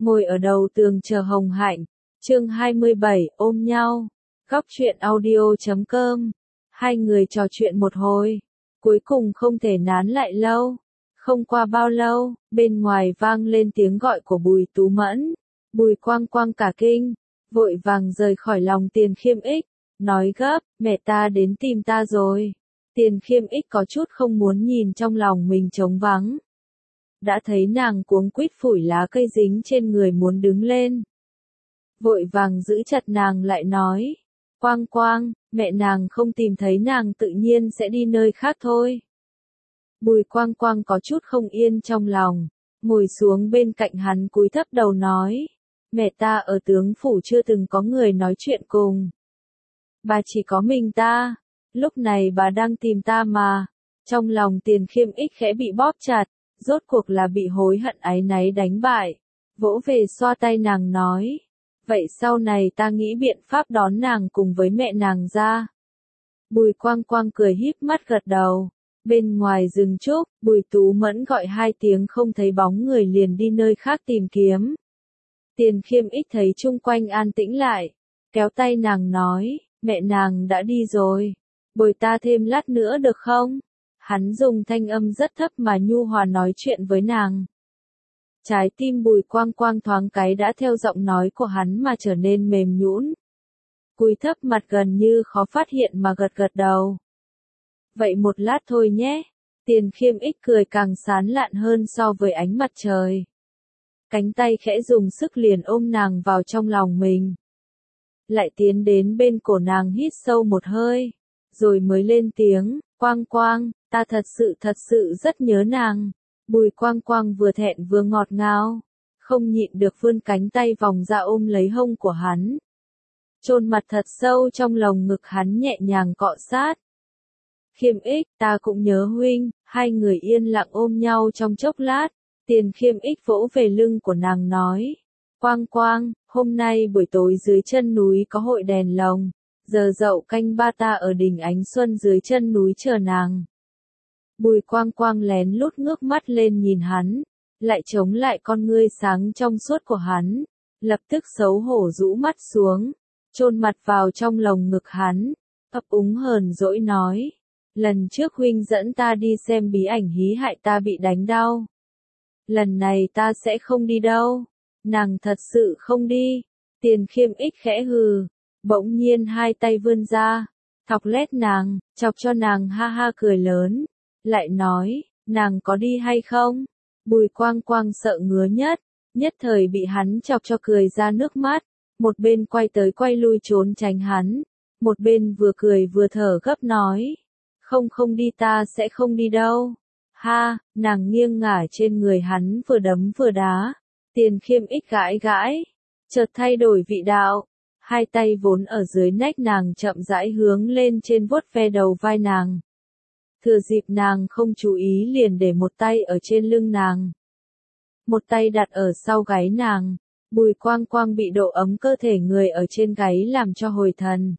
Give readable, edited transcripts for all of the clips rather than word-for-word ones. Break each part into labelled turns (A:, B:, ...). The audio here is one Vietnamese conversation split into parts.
A: ngồi ở đầu tường chờ Hồng Hạnh. Chương 27, ôm nhau. Góc truyện audio.com. Hai người trò chuyện một hồi, cuối cùng không thể nán lại lâu. Không qua bao lâu, bên ngoài vang lên tiếng gọi của Bùi Tú Mẫn. Bùi Quang Quang cả kinh, vội vàng rời khỏi lòng Tiền Khiêm Ích, nói gấp, mẹ ta đến tìm ta rồi. Tiền Khiêm Ích có chút không muốn nhìn trong lòng mình trống vắng. Đã thấy nàng cuống quýt phủi lá cây dính trên người muốn đứng lên. Vội vàng giữ chặt nàng lại nói, Quang Quang, mẹ nàng không tìm thấy nàng tự nhiên sẽ đi nơi khác thôi. Bùi Quang Quang có chút không yên trong lòng, ngồi xuống bên cạnh hắn cúi thấp đầu nói, mẹ ta ở tướng phủ chưa từng có người nói chuyện cùng. Bà chỉ có mình ta, lúc này bà đang tìm ta mà. Trong lòng Tiền Khiêm Ích khẽ bị bóp chặt, rốt cuộc là bị hối hận áy náy đánh bại. Vỗ về xoa tay nàng nói, vậy sau này ta nghĩ biện pháp đón nàng cùng với mẹ nàng ra. Bùi Quang Quang cười híp mắt gật đầu. Bên ngoài rừng trúc, Bùi Tú Mẫn gọi hai tiếng không thấy bóng người liền đi nơi khác tìm kiếm. Tiền Khiêm Ích thấy chung quanh an tĩnh lại, kéo tay nàng nói, mẹ nàng đã đi rồi, bồi ta thêm lát nữa được không? Hắn dùng thanh âm rất thấp mà nhu hòa nói chuyện với nàng. Trái tim Bùi Quang Quang thoáng cái đã theo giọng nói của hắn mà trở nên mềm nhũn. Cúi thấp mặt gần như khó phát hiện mà gật gật đầu. Vậy một lát thôi nhé. Tiền Khiêm Ích cười càng sán lạn hơn so với ánh mặt trời. Cánh tay khẽ dùng sức liền ôm nàng vào trong lòng mình. Lại tiến đến bên cổ nàng hít sâu một hơi. Rồi mới lên tiếng, Quang Quang, ta thật sự rất nhớ nàng. Bùi Quang Quang vừa thẹn vừa ngọt ngào, không nhịn được vươn cánh tay vòng ra ôm lấy hông của hắn. Chôn mặt thật sâu trong lồng ngực hắn nhẹ nhàng cọ sát. Khiêm Ích, ta cũng nhớ huynh. Hai người yên lặng ôm nhau trong chốc lát. Tiền Khiêm Ích vỗ về lưng của nàng nói, Quang Quang, hôm nay buổi tối dưới chân núi có hội đèn lồng, giờ dậu canh ba ta ở đỉnh Ánh Xuân dưới chân núi chờ nàng. Bùi Quang Quang lén lút ngước mắt lên nhìn hắn, lại chống lại con ngươi sáng trong suốt của hắn, lập tức xấu hổ rũ mắt xuống, chôn mặt vào trong lồng ngực hắn, ấp úng hờn dỗi nói, lần trước huynh dẫn ta đi xem bí ảnh hí hại ta bị đánh đau. Lần này ta sẽ không đi đâu. Nàng thật sự không đi. Tiền Khiêm Ích khẽ hừ, bỗng nhiên hai tay vươn ra, thọc lét nàng, chọc cho nàng ha ha cười lớn, lại nói, nàng có đi hay không? Bùi Quang Quang sợ ngứa nhất thời bị hắn chọc cho cười ra nước mắt, một bên quay tới quay lui trốn tránh hắn, một bên vừa cười vừa thở gấp nói, không đi ta sẽ không đi đâu. Ha, nàng nghiêng ngả trên người hắn vừa đấm vừa đá. Tiền Khiêm Ích gãi, chợt thay đổi vị đạo. Hai tay vốn ở dưới nách nàng chậm rãi hướng lên trên vuốt ve đầu vai nàng. Thừa dịp nàng không chú ý liền để một tay ở trên lưng nàng. Một tay đặt ở sau gáy nàng. Bùi Quang Quang bị độ ấm cơ thể người ở trên gáy làm cho hồi thần.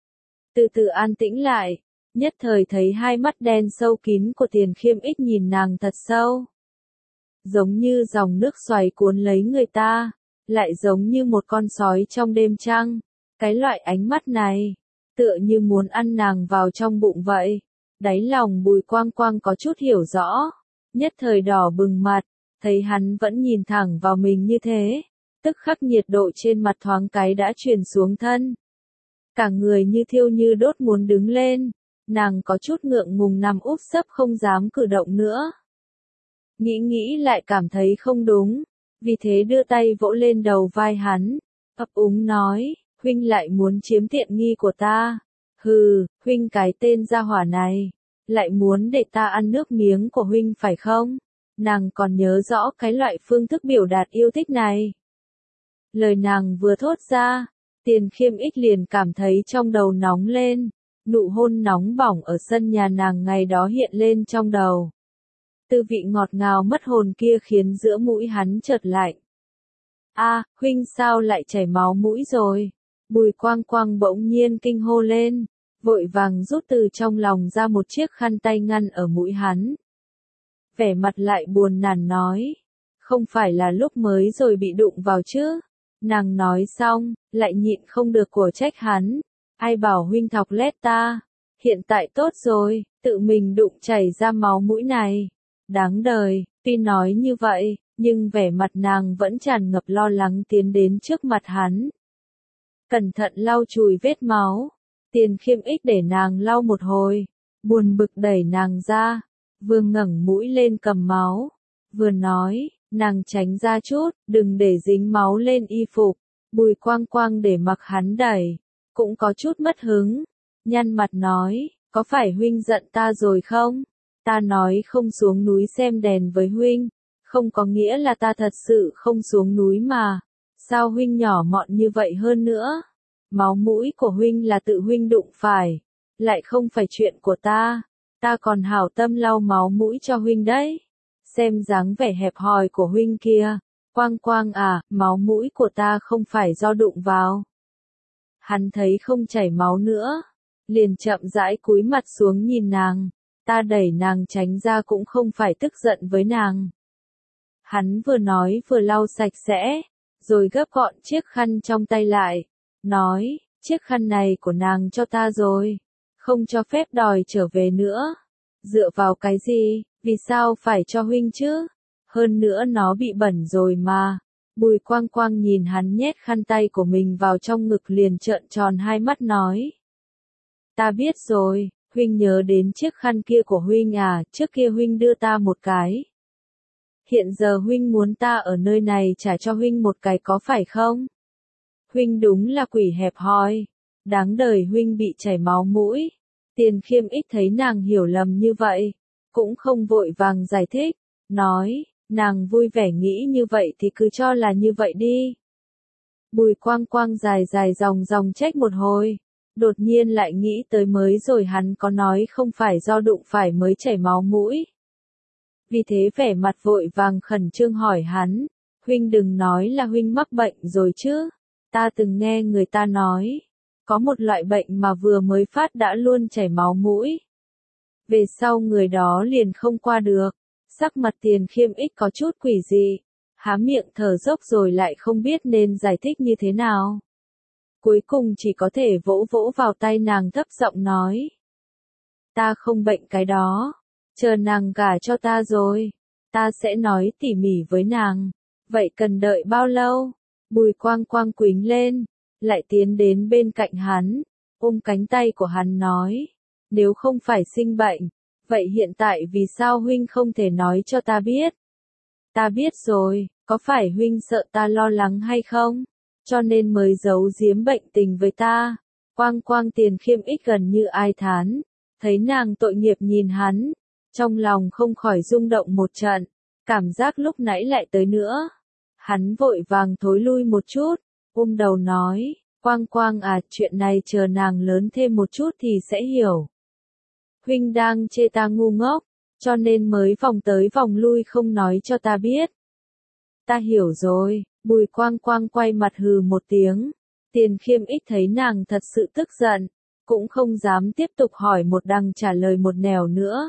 A: Từ từ an tĩnh lại. Nhất thời thấy hai mắt đen sâu kín của Tiền Khiêm Ích nhìn nàng thật sâu. Giống như dòng nước xoáy cuốn lấy người ta, lại giống như một con sói trong đêm trăng. Cái loại ánh mắt này, tựa như muốn ăn nàng vào trong bụng vậy. Đáy lòng Bùi Quang Quang có chút hiểu rõ, nhất thời đỏ bừng mặt, thấy hắn vẫn nhìn thẳng vào mình như thế, tức khắc nhiệt độ trên mặt thoáng cái đã truyền xuống thân. Cả người như thiêu như đốt muốn đứng lên. Nàng có chút ngượng ngùng nằm úp sấp không dám cử động nữa. Nghĩ lại cảm thấy không đúng, vì thế đưa tay vỗ lên đầu vai hắn, ấp úng nói, huynh lại muốn chiếm tiện nghi của ta. Hừ, huynh cái tên gia hỏa này, lại muốn để ta ăn nước miếng của huynh phải không? Nàng còn nhớ rõ cái loại phương thức biểu đạt yêu thích này. Lời nàng vừa thốt ra, Tiền Khiêm Ích liền cảm thấy trong đầu nóng lên. Nụ hôn nóng bỏng ở sân nhà nàng ngày đó hiện lên trong đầu. Tư vị ngọt ngào mất hồn kia khiến giữa mũi hắn chợt lạnh. A, huynh sao lại chảy máu mũi rồi? Bùi Quang Quang bỗng nhiên kinh hô lên, vội vàng rút từ trong lòng ra một chiếc khăn tay ngăn ở mũi hắn. Vẻ mặt lại buồn nản nói, không phải là lúc mới rồi bị đụng vào chứ. Nàng nói xong, lại nhịn không được của trách hắn. Ai bảo huynh thọc lét ta, hiện tại tốt rồi, tự mình đụng chảy ra máu mũi này. Đáng đời, tuy nói như vậy, nhưng vẻ mặt nàng vẫn tràn ngập lo lắng tiến đến trước mặt hắn. Cẩn thận lau chùi vết máu, Tiền Khiêm Ích để nàng lau một hồi, buồn bực đẩy nàng ra, vừa ngẩng mũi lên cầm máu, vừa nói, nàng tránh ra chút, đừng để dính máu lên y phục. Bùi Quang Quang để mặc hắn đẩy, cũng có chút mất hứng, nhăn mặt nói, có phải huynh giận ta rồi không? Ta nói không xuống núi xem đèn với huynh, không có nghĩa là ta thật sự không xuống núi mà. Sao huynh nhỏ mọn như vậy hơn nữa? Máu mũi của huynh là tự huynh đụng phải, lại không phải chuyện của ta. Ta còn hảo tâm lau máu mũi cho huynh đấy. Xem dáng vẻ hẹp hòi của huynh kia. Quang Quang à, máu mũi của ta không phải do đụng vào. Hắn thấy không chảy máu nữa, liền chậm rãi cúi mặt xuống nhìn nàng. Ta đẩy nàng tránh ra cũng không phải tức giận với nàng. Hắn vừa nói vừa lau sạch sẽ, rồi gấp gọn chiếc khăn trong tay lại, nói, chiếc khăn này của nàng cho ta rồi, không cho phép đòi trở về nữa. Dựa vào cái gì, vì sao phải cho huynh chứ? Hơn nữa nó bị bẩn rồi mà. Bùi Quang Quang nhìn hắn nhét khăn tay của mình vào trong ngực liền trợn tròn hai mắt nói. Ta biết rồi, huynh nhớ đến chiếc khăn kia của huynh à, trước kia huynh đưa ta một cái. Hiện giờ huynh muốn ta ở nơi này trả cho huynh một cái có phải không? Huynh đúng là quỷ hẹp hòi, đáng đời huynh bị chảy máu mũi. Tiền Khiêm Ích thấy nàng hiểu lầm như vậy, cũng không vội vàng giải thích, nói, nàng vui vẻ nghĩ như vậy thì cứ cho là như vậy đi. Bùi Quang Quang dài dài dòng trách một hồi, đột nhiên lại nghĩ tới mới rồi hắn có nói không phải do đụng phải mới chảy máu mũi. Vì thế vẻ mặt vội vàng khẩn trương hỏi hắn, huynh đừng nói là huynh mắc bệnh rồi chứ, ta từng nghe người ta nói, có một loại bệnh mà vừa mới phát đã luôn chảy máu mũi. Về sau người đó liền không qua được, sắc mặt Tiền Khiêm Ích có chút quỷ dị, há miệng thở dốc rồi lại không biết nên giải thích như thế nào. Cuối cùng chỉ có thể vỗ vỗ vào tay nàng thấp giọng nói. Ta không bệnh cái đó. Chờ nàng gả cho ta rồi, ta sẽ nói tỉ mỉ với nàng. Vậy cần đợi bao lâu? Bùi Quang Quang quýnh lên, lại tiến đến bên cạnh hắn, ôm cánh tay của hắn nói. Nếu không phải sinh bệnh, vậy hiện tại vì sao huynh không thể nói cho ta biết? Ta biết rồi, có phải huynh sợ ta lo lắng hay không? Cho nên mới giấu giếm bệnh tình với ta. Quang Quang Tiền Khiêm Ích gần như ai thán, thấy nàng tội nghiệp nhìn hắn. Trong lòng không khỏi rung động một trận, cảm giác lúc nãy lại tới nữa. Hắn vội vàng thối lui một chút, ôm đầu nói, Quang Quang à, chuyện này chờ nàng lớn thêm một chút thì sẽ hiểu. Huynh đang chê ta ngu ngốc, cho nên mới vòng tới vòng lui không nói cho ta biết. Ta hiểu rồi, Bùi Quang Quang quay mặt hừ một tiếng. Tiền Khiêm Ích thấy nàng thật sự tức giận, cũng không dám tiếp tục hỏi một đằng trả lời một nẻo nữa.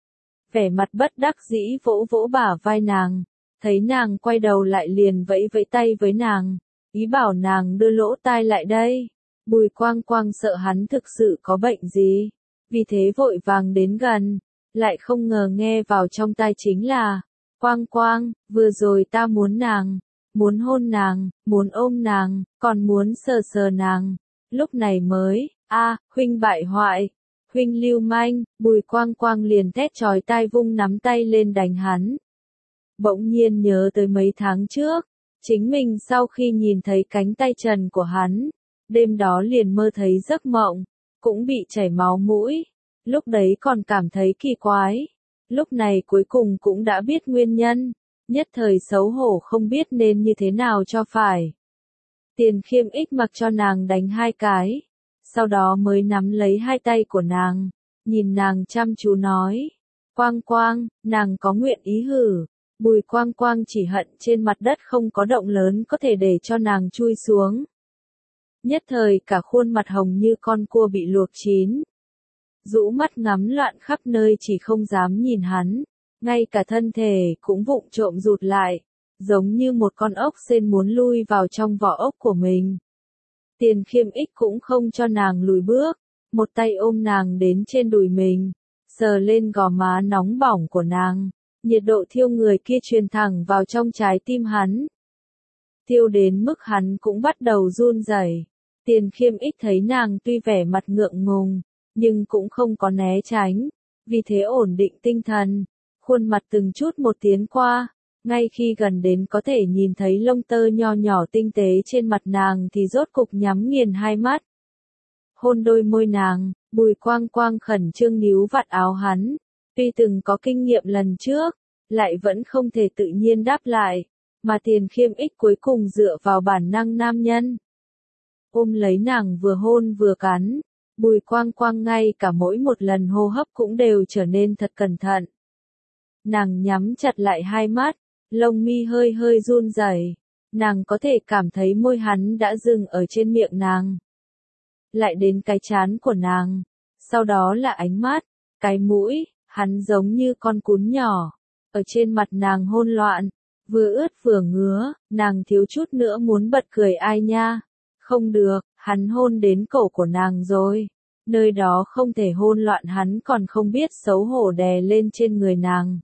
A: Vẻ mặt bất đắc dĩ vỗ vỗ bả vai nàng, thấy nàng quay đầu lại liền vẫy vẫy tay với nàng, ý bảo nàng đưa lỗ tai lại đây. Bùi Quang Quang sợ hắn thực sự có bệnh gì, vì thế vội vàng đến gần, lại không ngờ nghe vào trong tai chính là, Quang Quang, vừa rồi ta muốn nàng, muốn hôn nàng, muốn ôm nàng, còn muốn sờ sờ nàng, lúc này mới, huynh bại hoại. Huynh lưu manh, Bùi Quang Quang liền thét chói tai vung nắm tay lên đánh hắn. Bỗng nhiên nhớ tới mấy tháng trước, chính mình sau khi nhìn thấy cánh tay trần của hắn, đêm đó liền mơ thấy giấc mộng, cũng bị chảy máu mũi, lúc đấy còn cảm thấy kỳ quái, lúc này cuối cùng cũng đã biết nguyên nhân, nhất thời xấu hổ không biết nên như thế nào cho phải. Tiền Khiêm Ích mặc cho nàng đánh hai cái. Sau đó mới nắm lấy hai tay của nàng, nhìn nàng chăm chú nói, Quang Quang, nàng có nguyện ý hử? Bùi Quang Quang chỉ hận trên mặt đất không có động lớn có thể để cho nàng chui xuống. Nhất thời cả khuôn mặt hồng như con cua bị luộc chín. Rũ mắt ngắm loạn khắp nơi chỉ không dám nhìn hắn, ngay cả thân thể cũng vụng trộm rụt lại, giống như một con ốc sên muốn lui vào trong vỏ ốc của mình. Tiền Khiêm Ích cũng không cho nàng lùi bước, một tay ôm nàng đến trên đùi mình, sờ lên gò má nóng bỏng của nàng, nhiệt độ thiêu người kia truyền thẳng vào trong trái tim hắn. Thiêu đến mức hắn cũng bắt đầu run rẩy. Tiền Khiêm Ích thấy nàng tuy vẻ mặt ngượng ngùng, nhưng cũng không có né tránh, vì thế ổn định tinh thần, khuôn mặt từng chút một tiến qua, ngay khi gần đến có thể nhìn thấy lông tơ nho nhỏ tinh tế trên mặt nàng thì rốt cục nhắm nghiền hai mắt. Hôn đôi môi nàng, Bùi Quang Quang khẩn trương níu vạt áo hắn, tuy từng có kinh nghiệm lần trước, lại vẫn không thể tự nhiên đáp lại, mà Tiền Khiêm Ích cuối cùng dựa vào bản năng nam nhân. Ôm lấy nàng vừa hôn vừa cắn, Bùi Quang Quang ngay cả mỗi một lần hô hấp cũng đều trở nên thật cẩn thận. Nàng nhắm chặt lại hai mắt, lông mi hơi hơi run rẩy, nàng có thể cảm thấy môi hắn đã dừng ở trên miệng nàng. Lại đến cái trán của nàng, sau đó là ánh mắt, cái mũi, hắn giống như con cún nhỏ, ở trên mặt nàng hôn loạn, vừa ướt vừa ngứa, nàng thiếu chút nữa muốn bật cười ai nha. Không được, hắn hôn đến cổ của nàng rồi, nơi đó không thể hôn loạn hắn còn không biết xấu hổ đè lên trên người nàng.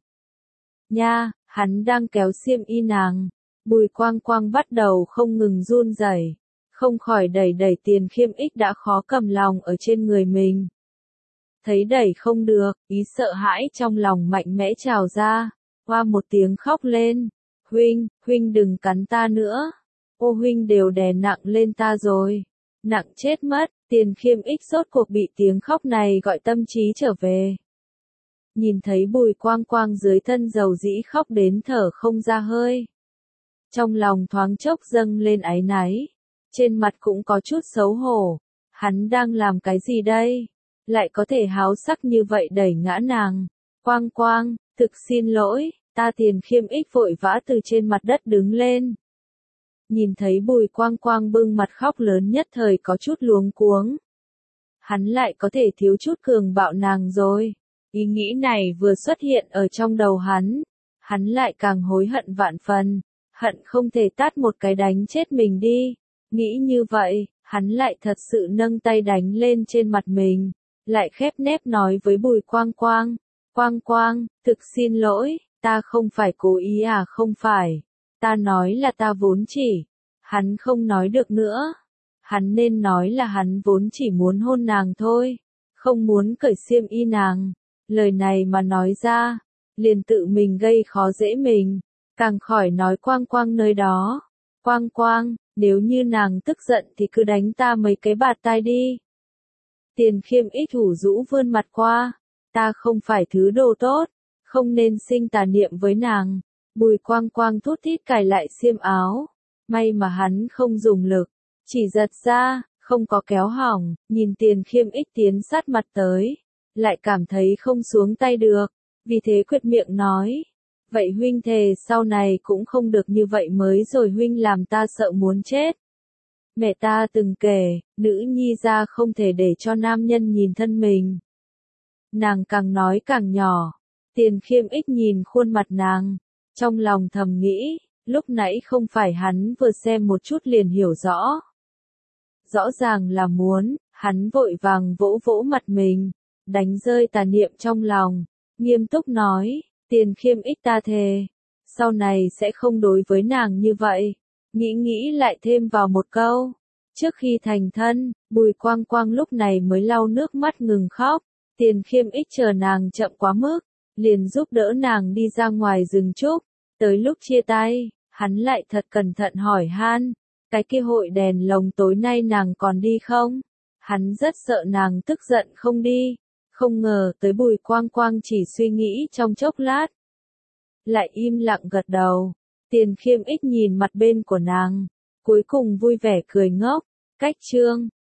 A: Nha, hắn đang kéo xiêm y nàng, Bùi Quang Quang bắt đầu không ngừng run rẩy, không khỏi đẩy Tiền Khiêm Ích đã khó cầm lòng ở trên người mình. Thấy đẩy không được, ý sợ hãi trong lòng mạnh mẽ trào ra, hoa một tiếng khóc lên, huynh đừng cắn ta nữa, ô huynh đều đè nặng lên ta rồi, nặng chết mất. Tiền Khiêm Ích rốt cuộc bị tiếng khóc này gọi tâm trí trở về. Nhìn thấy Bùi Quang Quang dưới thân dầu dĩ khóc đến thở không ra hơi. Trong lòng thoáng chốc dâng lên áy náy, trên mặt cũng có chút xấu hổ, hắn đang làm cái gì đây? Lại có thể háo sắc như vậy đẩy ngã nàng. Quang Quang, thực xin lỗi, ta. Tiền Khiêm Ích vội vã từ trên mặt đất đứng lên. Nhìn thấy Bùi Quang Quang bưng mặt khóc lớn nhất thời có chút luống cuống. Hắn lại có thể thiếu chút cường bạo nàng rồi. Ý nghĩ này vừa xuất hiện ở trong đầu hắn lại càng hối hận vạn phần, hận không thể tát một cái đánh chết mình đi. Nghĩ như vậy, hắn lại thật sự nâng tay đánh lên trên mặt mình, lại khép nép nói với Bùi Quang Quang, Quang Quang, thực xin lỗi, ta không phải cố ý à? Không phải, ta nói là ta vốn chỉ. Hắn không nói được nữa, hắn nên nói là hắn vốn chỉ muốn hôn nàng thôi, không muốn cởi xiêm y nàng. Lời này mà nói ra, liền tự mình gây khó dễ mình, càng khỏi nói Quang Quang nơi đó. Quang Quang, nếu như nàng tức giận thì cứ đánh ta mấy cái bạt tai đi. Tiền Khiêm Ích thủ rũ vươn mặt qua, ta không phải thứ đồ tốt, không nên sinh tà niệm với nàng. Bùi Quang Quang thút thít cài lại xiêm áo, may mà hắn không dùng lực, chỉ giật ra, không có kéo hỏng. Nhìn Tiền Khiêm Ích tiến sát mặt tới, lại cảm thấy không xuống tay được, vì thế quệt miệng nói, vậy huynh thề sau này cũng không được như vậy mới rồi, huynh làm ta sợ muốn chết. Mẹ ta từng kể, nữ nhi ra không thể để cho nam nhân nhìn thân mình. Nàng càng nói càng nhỏ, Tiền Khiêm Ích nhìn khuôn mặt nàng, trong lòng thầm nghĩ, lúc nãy không phải hắn vừa xem một chút liền hiểu rõ. Rõ ràng là muốn, hắn vội vàng vỗ vỗ mặt mình, đánh rơi tà niệm trong lòng, nghiêm túc nói, Tiền Khiêm Ích ta thề, sau này sẽ không đối với nàng như vậy. Nghĩ lại thêm vào một câu, trước khi thành thân, Bùi Quang Quang lúc này mới lau nước mắt ngừng khóc. Tiền Khiêm Ích chờ nàng chậm quá mức, liền giúp đỡ nàng đi ra ngoài rừng trúc. Tới lúc chia tay, hắn lại thật cẩn thận hỏi han, cái kia hội đèn lồng tối nay nàng còn đi không? Hắn rất sợ nàng tức giận không đi. Không ngờ tới Bùi Quang Quang chỉ suy nghĩ trong chốc lát, lại im lặng gật đầu. Tiền Khiêm Ích nhìn mặt bên của nàng, cuối cùng vui vẻ cười ngốc. Cách chương